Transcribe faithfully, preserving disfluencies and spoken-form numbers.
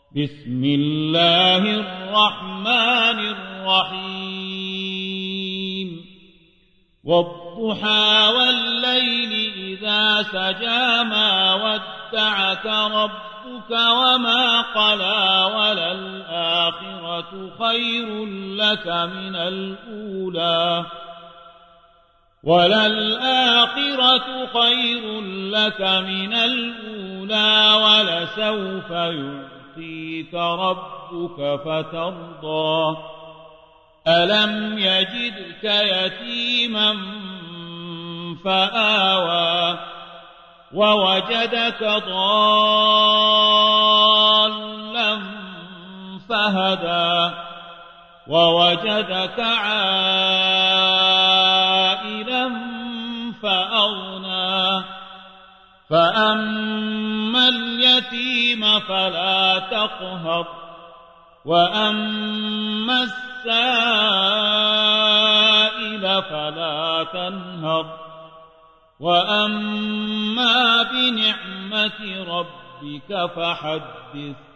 بسم الله الرحمن الرحيم والضحى والليل إذا سجى ما ودعك ربك وما قلى وللآخرة خير لك من الأولى وللآخرة خير لك من الأولى ولسوف يعطيك ربك فترضى ألم يجدك يتيما فآوى ووجدك ضالا فهدى ووجدك عائلا فأغنى فأما اليتيم فلا تقهر وأما السائل فلا تنهر وأما بنعمة ربك فحدث